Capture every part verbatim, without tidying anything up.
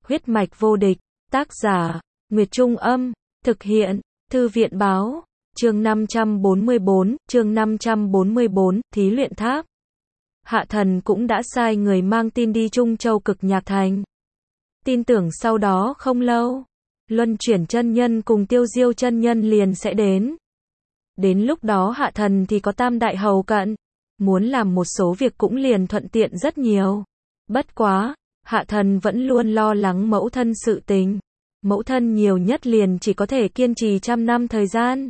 Huyết mạch vô địch, tác giả, Nguyệt Trung Âm, thực hiện, Thư viện Báo, chương năm trăm bốn mươi bốn, chương năm trăm bốn mươi bốn, thí luyện tháp. Hạ Thần cũng đã sai người mang tin đi Trung Châu Cực Nhạc Thành. Tin tưởng sau đó không lâu, Luân Chuyển chân nhân cùng Tiêu Diêu chân nhân liền sẽ đến. Đến lúc đó Hạ Thần thì có tam đại hầu cận, muốn làm một số việc cũng liền thuận tiện rất nhiều. Bất quá, Hạ Thần vẫn luôn lo lắng mẫu thân sự tình. Mẫu thân nhiều nhất liền chỉ có thể kiên trì trăm năm thời gian.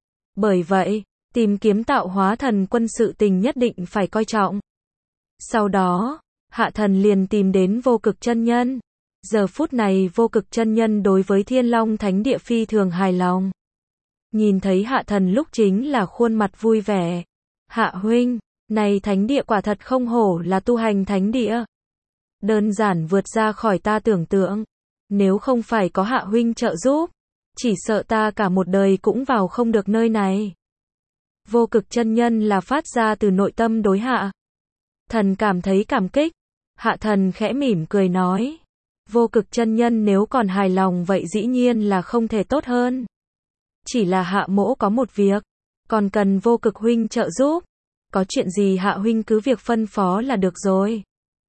Bởi vậy, tìm kiếm tạo hóa thần quân sự tình nhất định phải coi trọng. Sau đó, Hạ Thần liền tìm đến Vô Cực chân nhân. Giờ phút này Vô Cực chân nhân đối với Thiên Long Thánh Địa phi thường hài lòng. Nhìn thấy Hạ Thần lúc chính là khuôn mặt vui vẻ. Hạ huynh, này thánh địa quả thật không hổ là tu hành thánh địa. Đơn giản vượt ra khỏi ta tưởng tượng. Nếu không phải có Hạ huynh trợ giúp, chỉ sợ ta cả một đời cũng vào không được nơi này. Vô Cực chân nhân là phát ra từ nội tâm đối Hạ Thần cảm thấy cảm kích. Hạ Thần khẽ mỉm cười nói. Vô Cực chân nhân nếu còn hài lòng vậy dĩ nhiên là không thể tốt hơn. Chỉ là Hạ mỗ có một việc, còn cần Vô Cực huynh trợ giúp. Có chuyện gì Hạ huynh cứ việc phân phó là được rồi.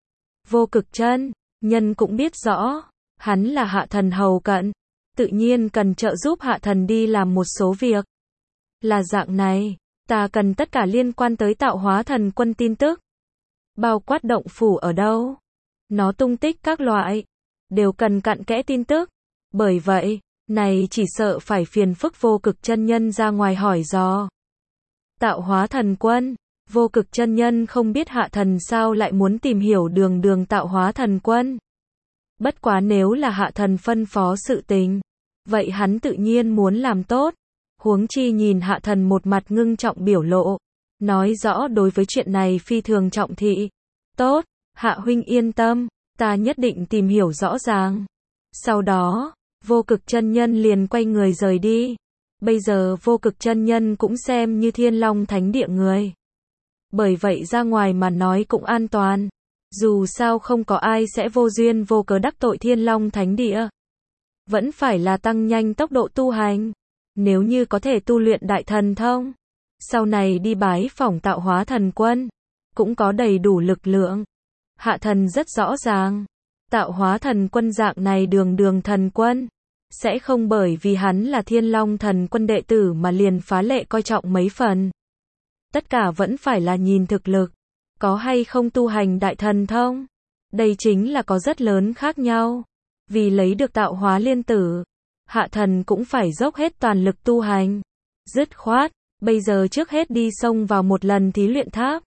Vô Cực chân nhân cũng biết rõ, hắn là Hạ Thần hầu cận, tự nhiên cần trợ giúp Hạ Thần đi làm một số việc. Là dạng này, ta cần tất cả liên quan tới tạo hóa thần quân tin tức. Bao quát động phủ ở đâu, nó tung tích các loại, đều cần cặn kẽ tin tức. Bởi vậy, này chỉ sợ phải phiền phức Vô Cực chân nhân ra ngoài hỏi dò. Tạo hóa thần quân, Vô Cực chân nhân không biết Hạ Thần sao lại muốn tìm hiểu đường đường tạo hóa thần quân. Bất quá nếu là Hạ Thần phân phó sự tình, vậy hắn tự nhiên muốn làm tốt. Huống chi nhìn Hạ Thần một mặt ngưng trọng biểu lộ, nói rõ đối với chuyện này phi thường trọng thị. Tốt, Hạ huynh yên tâm, ta nhất định tìm hiểu rõ ràng. Sau đó, Vô Cực chân nhân liền quay người rời đi. Bây giờ Vô Cực chân nhân cũng xem như Thiên Long Thánh Địa người. Bởi vậy ra ngoài mà nói cũng an toàn. Dù sao không có ai sẽ vô duyên vô cớ đắc tội Thiên Long Thánh Địa. Vẫn phải là tăng nhanh tốc độ tu hành. Nếu như có thể tu luyện đại thần thông, sau này đi bái phỏng tạo hóa thần quân, cũng có đầy đủ lực lượng. Hạ Thần rất rõ ràng, tạo hóa thần quân dạng này đường đường thần quân, sẽ không bởi vì hắn là Thiên Long thần quân đệ tử mà liền phá lệ coi trọng mấy phần. Tất cả vẫn phải là nhìn thực lực, có hay không tu hành đại thần thông. Đây chính là có rất lớn khác nhau. Vì lấy được tạo hóa liên tử, Hạ Thần cũng phải dốc hết toàn lực tu hành. Dứt khoát, bây giờ trước hết đi xông vào một lần thí luyện tháp.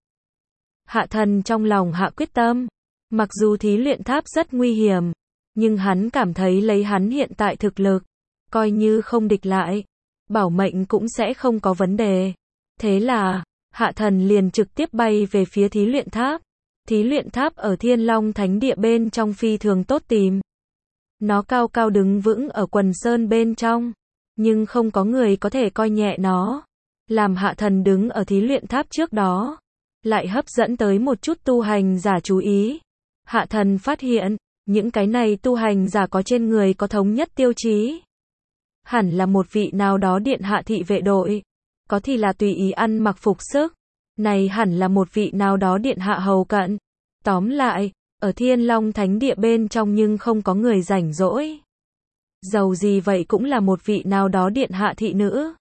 Hạ Thần trong lòng hạ quyết tâm. Mặc dù thí luyện tháp rất nguy hiểm, nhưng hắn cảm thấy lấy hắn hiện tại thực lực, coi như không địch lại, bảo mệnh cũng sẽ không có vấn đề. Thế là, Hạ Thần liền trực tiếp bay về phía thí luyện tháp. Thí luyện tháp ở Thiên Long Thánh Địa bên trong phi thường tốt tìm. Nó cao cao đứng vững ở quần sơn bên trong, nhưng không có người có thể coi nhẹ nó. Làm Hạ Thần đứng ở thí luyện tháp trước đó, lại hấp dẫn tới một chút tu hành giả chú ý. Hạ Thần phát hiện, những cái này tu hành giả có trên người có thống nhất tiêu chí. Hẳn là một vị nào đó điện hạ thị vệ đội, có thì là tùy ý ăn mặc phục sức. Này hẳn là một vị nào đó điện hạ hầu cận. Tóm lại, ở Thiên Long Thánh Địa bên trong nhưng không có người rảnh rỗi. Dầu gì vậy cũng là một vị nào đó điện hạ thị nữ.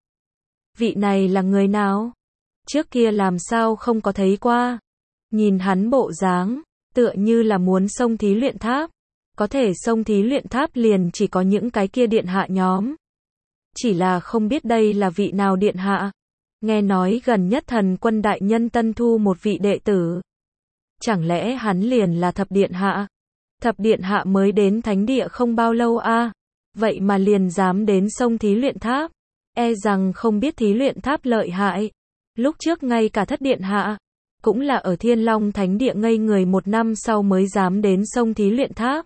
Vị này là người nào? Trước kia làm sao không có thấy qua. Nhìn hắn bộ dáng, tựa như là muốn xông thí luyện tháp. Có thể xông thí luyện tháp liền chỉ có những cái kia điện hạ nhóm. Chỉ là không biết đây là vị nào điện hạ. Nghe nói gần nhất thần quân đại nhân tân thu một vị đệ tử. Chẳng lẽ hắn liền là thập điện hạ? Thập điện hạ mới đến thánh địa không bao lâu a, à? Vậy mà liền dám đến xông thí luyện tháp. E rằng không biết thí luyện tháp lợi hại. Lúc trước ngay cả thất điện hạ, cũng là ở Thiên Long Thánh Địa ngây người một năm sau mới dám đến xông thí luyện tháp.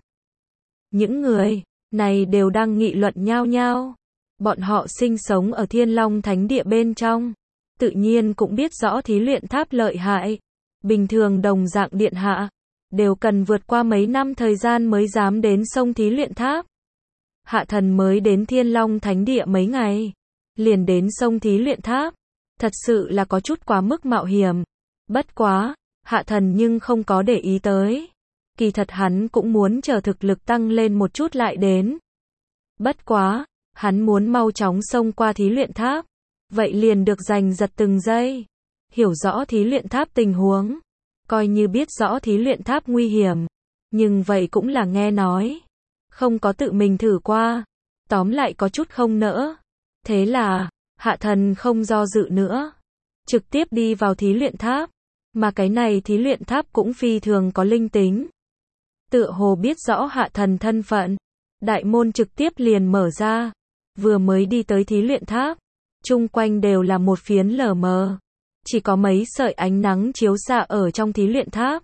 Những người này đều đang nghị luận nhao nhao. Bọn họ sinh sống ở Thiên Long Thánh Địa bên trong, tự nhiên cũng biết rõ thí luyện tháp lợi hại. Bình thường đồng dạng điện hạ, đều cần vượt qua mấy năm thời gian mới dám đến sông Thí Luyện Tháp. Hạ thần mới đến Thiên Long Thánh Địa mấy ngày, liền đến sông Thí Luyện Tháp, thật sự là có chút quá mức mạo hiểm. Bất quá, hạ thần nhưng không có để ý tới. Kỳ thật hắn cũng muốn chờ thực lực tăng lên một chút lại đến. Bất quá, hắn muốn mau chóng xông qua Thí Luyện Tháp, vậy liền được giành giật từng giây, hiểu rõ Thí Luyện Tháp tình huống, coi như biết rõ Thí Luyện Tháp nguy hiểm, nhưng vậy cũng là nghe nói, không có tự mình thử qua, tóm lại có chút không nỡ. Thế là, hạ thần không do dự nữa, trực tiếp đi vào Thí Luyện Tháp, mà cái này Thí Luyện Tháp cũng phi thường có linh tính. Tựa hồ biết rõ hạ thần thân phận, đại môn trực tiếp liền mở ra, vừa mới đi tới Thí Luyện Tháp, chung quanh đều là một phiến lờ mờ, chỉ có mấy sợi ánh nắng chiếu xạ ở trong Thí Luyện Tháp.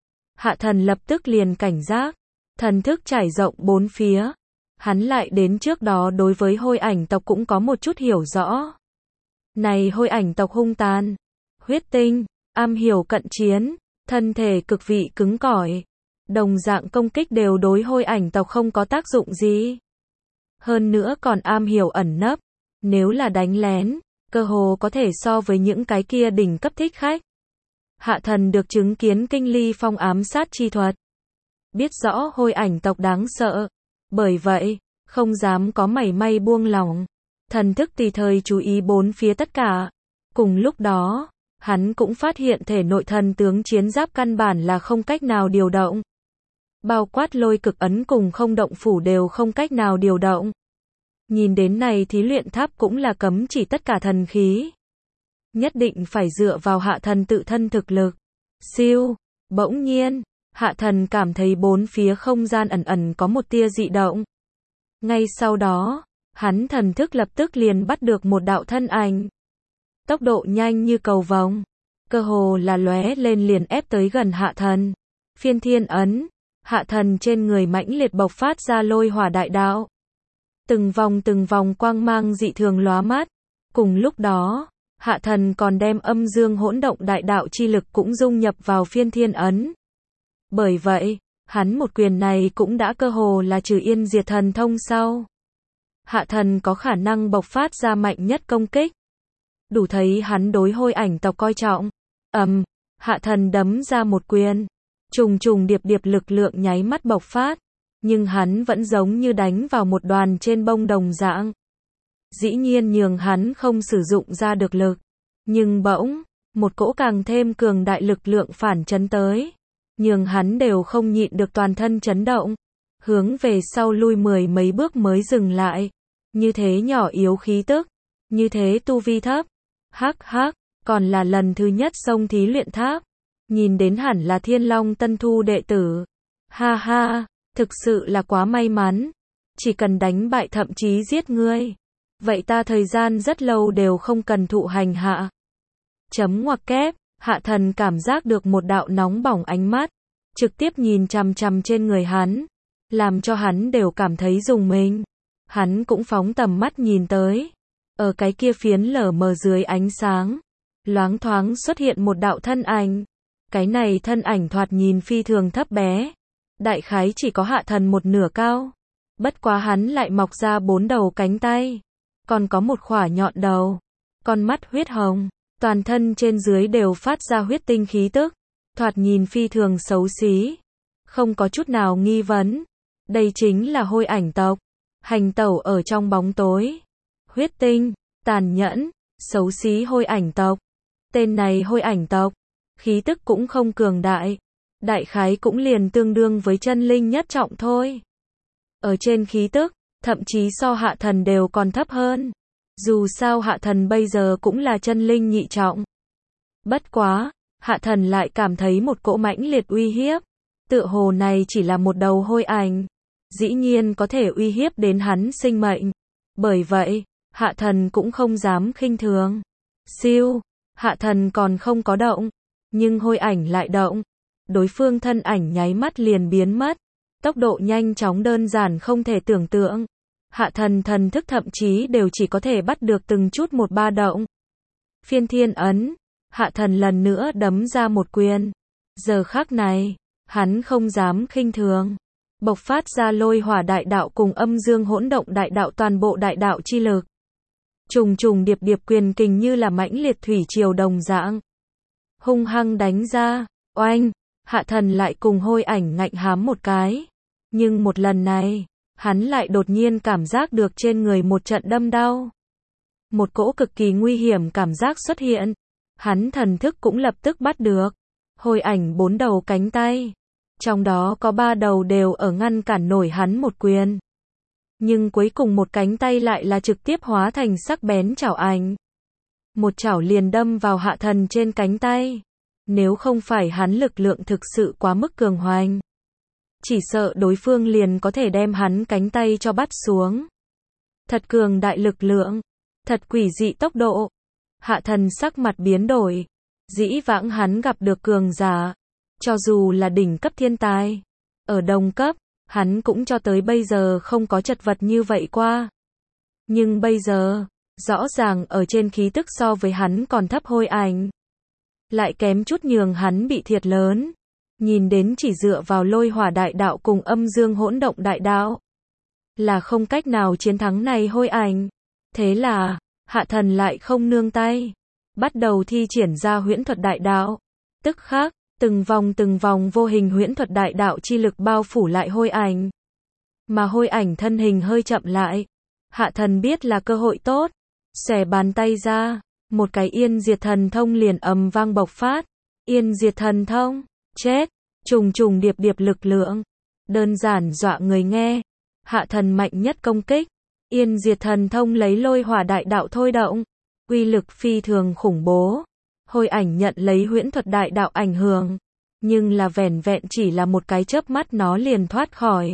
Hạ thần lập tức liền cảnh giác, thần thức trải rộng bốn phía, hắn lại đến trước đó đối với Hôi Ảnh tộc cũng có một chút hiểu rõ. Này Hôi Ảnh tộc hung tàn, huyết tinh, am hiểu cận chiến, thân thể cực vị cứng cỏi, đồng dạng công kích đều đối Hôi Ảnh tộc không có tác dụng gì. Hơn nữa còn am hiểu ẩn nấp, nếu là đánh lén, cơ hồ có thể so với những cái kia đỉnh cấp thích khách. Hạ thần được chứng kiến kinh ly phong ám sát chi thuật, biết rõ Hôi Ảnh tộc đáng sợ, bởi vậy, không dám có mảy may buông lỏng, thần thức tùy thời chú ý bốn phía tất cả. Cùng lúc đó, hắn cũng phát hiện thể nội thần tướng chiến giáp căn bản là không cách nào điều động. Bao quát lôi cực ấn cùng không động phủ đều không cách nào điều động. Nhìn đến này Thí Luyện Tháp cũng là cấm chỉ tất cả thần khí. Nhất định phải dựa vào hạ thần tự thân thực lực. Siêu, bỗng nhiên, hạ thần cảm thấy bốn phía không gian ẩn ẩn có một tia dị động. Ngay sau đó, hắn thần thức lập tức liền bắt được một đạo thân ảnh. Tốc độ nhanh như cầu vồng, cơ hồ là lóe lên liền ép tới gần hạ thần. Phiên thiên ấn, hạ thần trên người mãnh liệt bộc phát ra lôi hỏa đại đạo. Từng vòng từng vòng quang mang dị thường lóa mắt. Cùng lúc đó, hạ thần còn đem âm dương hỗn động đại đạo chi lực cũng dung nhập vào phiên thiên ấn. Bởi vậy, hắn một quyền này cũng đã cơ hồ là trừ yên diệt thần thông sau. Hạ thần có khả năng bộc phát ra mạnh nhất công kích. Đủ thấy hắn đối Hôi Ảnh tộc coi trọng. Ầm, um, hạ thần đấm ra một quyền. Trùng trùng điệp điệp lực lượng nháy mắt bộc phát. Nhưng hắn vẫn giống như đánh vào một đoàn trên bông đồng dạng. Dĩ nhiên nhường hắn không sử dụng ra được lực. Nhưng bỗng, một cỗ càng thêm cường đại lực lượng phản chấn tới. Nhường hắn đều không nhịn được toàn thân chấn động. Hướng về sau lui mười mấy bước mới dừng lại. Như thế nhỏ yếu khí tức. Như thế tu vi thấp. Hắc hắc, còn là lần thứ nhất xông Thí Luyện Tháp. Nhìn đến hẳn là Thiên Long tân thu đệ tử. Ha ha, thực sự là quá may mắn. Chỉ cần đánh bại thậm chí giết ngươi. Vậy ta thời gian rất lâu đều không cần thụ hành hạ. Chấm ngoặc kép, hạ thần cảm giác được một đạo nóng bỏng ánh mắt. Trực tiếp nhìn chằm chằm trên người hắn. Làm cho hắn đều cảm thấy rùng mình. Hắn cũng phóng tầm mắt nhìn tới. Ở cái kia phiến lở mờ dưới ánh sáng. Loáng thoáng xuất hiện một đạo thân ảnh. Cái này thân ảnh thoạt nhìn phi thường thấp bé. Đại khái chỉ có hạ thần một nửa cao. Bất quá hắn lại mọc ra bốn đầu cánh tay. Còn có một khỏa nhọn đầu. Con mắt huyết hồng. Toàn thân trên dưới đều phát ra huyết tinh khí tức. Thoạt nhìn phi thường xấu xí. Không có chút nào nghi vấn. Đây chính là Hôi Ảnh tộc. Hành tẩu ở trong bóng tối. Huyết tinh, tàn nhẫn, xấu xí Hôi Ảnh tộc. Tên này Hôi Ảnh tộc. Khí tức cũng không cường đại. Đại khái cũng liền tương đương với chân linh nhất trọng thôi. Ở trên khí tức, thậm chí so hạ thần đều còn thấp hơn. Dù sao hạ thần bây giờ cũng là chân linh nhị trọng. Bất quá, hạ thần lại cảm thấy một cỗ mãnh liệt uy hiếp. Tựa hồ này chỉ là một đầu hôi ảnh. Dĩ nhiên có thể uy hiếp đến hắn sinh mệnh. Bởi vậy, hạ thần cũng không dám khinh thường. Siêu, hạ thần còn không có động. Nhưng hôi ảnh lại động. Đối phương thân ảnh nháy mắt liền biến mất. Tốc độ nhanh chóng đơn giản không thể tưởng tượng. Hạ thần thần thức thậm chí đều chỉ có thể bắt được từng chút một ba động. Phiên thiên ấn. Hạ thần lần nữa đấm ra một quyền. Giờ khắc này, Hắn không dám khinh thường. Bộc phát ra lôi hỏa đại đạo cùng âm dương hỗn động đại đạo toàn bộ đại đạo chi lực. Trùng trùng điệp điệp quyền kình như là mãnh liệt thủy triều đồng dạng. Hung hăng đánh ra, oanh, Hạ Thần lại cùng Hôi Ảnh ngạnh hám một cái. Nhưng một lần này, hắn lại đột nhiên cảm giác được trên người một trận đâm đau. Một cỗ cực kỳ nguy hiểm cảm giác xuất hiện. Hắn thần thức cũng lập tức bắt được. Hôi Ảnh bốn đầu cánh tay. Trong đó có ba đầu đều ở ngăn cản nổi hắn một quyền. Nhưng cuối cùng một cánh tay lại là trực tiếp hóa thành sắc bén chảo ảnh. Một chảo liền đâm vào Hạ Thần trên cánh tay. Nếu không phải hắn lực lượng thực sự quá mức cường hoành, chỉ sợ đối phương liền có thể đem hắn cánh tay cho bắt xuống. Thật cường đại lực lượng, thật quỷ dị tốc độ. Hạ Thần sắc mặt biến đổi. Dĩ vãng hắn gặp được cường giả, cho dù là đỉnh cấp thiên tài, ở đồng cấp, hắn cũng cho tới bây giờ không có chật vật như vậy qua. Nhưng bây giờ, rõ ràng ở trên khí tức so với hắn còn thấp Hôi Ảnh, lại kém chút nhường hắn bị thiệt lớn. Nhìn đến chỉ dựa vào lôi hỏa đại đạo cùng âm dương hỗn động đại đạo, là không cách nào chiến thắng này Hôi Ảnh. Thế là, Hạ Thần lại không nương tay, bắt đầu thi triển ra huyễn thuật đại đạo. Tức khắc, từng vòng từng vòng vô hình huyễn thuật đại đạo chi lực bao phủ lại Hôi Ảnh. Mà Hôi Ảnh thân hình hơi chậm lại. Hạ Thần biết là cơ hội tốt, xòe bàn tay ra, một cái Yên Diệt Thần Thông liền ầm vang bộc phát. Yên Diệt Thần Thông, chết, trùng trùng điệp điệp lực lượng, đơn giản dọa người nghe. Hạ Thần mạnh nhất công kích, Yên Diệt Thần Thông lấy lôi hỏa đại đạo thôi động, uy lực phi thường khủng bố. Hôi Ảnh nhận lấy huyễn thuật đại đạo ảnh hưởng, nhưng là vẻn vẹn chỉ là một cái chớp mắt nó liền thoát khỏi.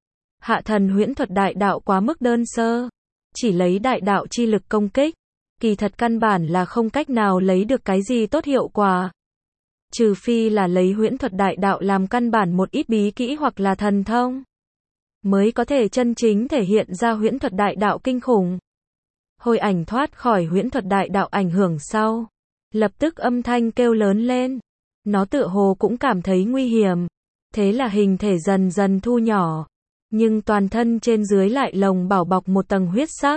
Hạ Thần huyễn thuật đại đạo quá mức đơn sơ, chỉ lấy đại đạo chi lực công kích, kỳ thật căn bản là không cách nào lấy được cái gì tốt hiệu quả. Trừ phi là lấy huyễn thuật đại đạo làm căn bản một ít bí kỹ hoặc là thần thông, mới có thể chân chính thể hiện ra huyễn thuật đại đạo kinh khủng. Hôi Ảnh thoát khỏi huyễn thuật đại đạo ảnh hưởng sau, lập tức âm thanh kêu lớn lên. Nó tựa hồ cũng cảm thấy nguy hiểm, thế là hình thể dần dần thu nhỏ, nhưng toàn thân trên dưới lại lồng bảo bọc một tầng huyết sắc.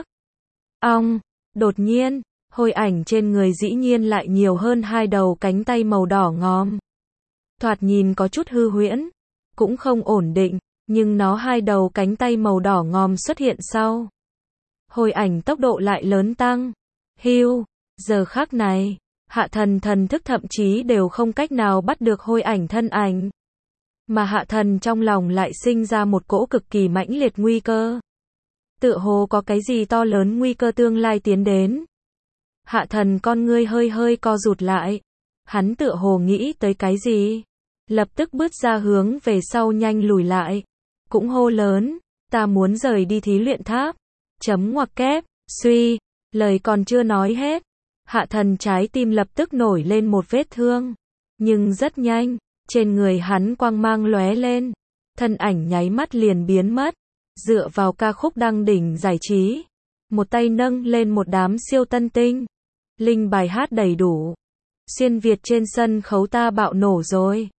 Ong, đột nhiên, Hôi Ảnh trên người dĩ nhiên lại nhiều hơn hai đầu cánh tay màu đỏ ngòm. Thoạt nhìn có chút hư huyễn, cũng không ổn định, nhưng nó hai đầu cánh tay màu đỏ ngòm xuất hiện sau. Hôi Ảnh tốc độ lại lớn tăng. Hưu, giờ khắc này, Hạ Thần thần thức thậm chí đều không cách nào bắt được Hôi Ảnh thân ảnh. Mà Hạ Thần trong lòng lại sinh ra một cỗ cực kỳ mãnh liệt nguy cơ. Tựa hồ có cái gì to lớn nguy cơ tương lai tiến đến. Hạ Thần con ngươi hơi hơi co rụt lại. Hắn tựa hồ nghĩ tới cái gì. Lập tức bước ra hướng về sau nhanh lùi lại. Cũng hô lớn, ta muốn rời đi thí luyện tháp. Chấm ngoặc kép, suy, lời còn chưa nói hết. Hạ Thần trái tim lập tức nổi lên một vết thương. Nhưng rất nhanh, trên người hắn quang mang lóe lên. Thân ảnh nháy mắt liền biến mất. Dựa vào ca khúc đăng đỉnh giải trí. Một tay nâng lên một đám siêu tân tinh. Linh bài hát đầy đủ. Xuyên Việt trên sân khấu ta bạo nổ rồi.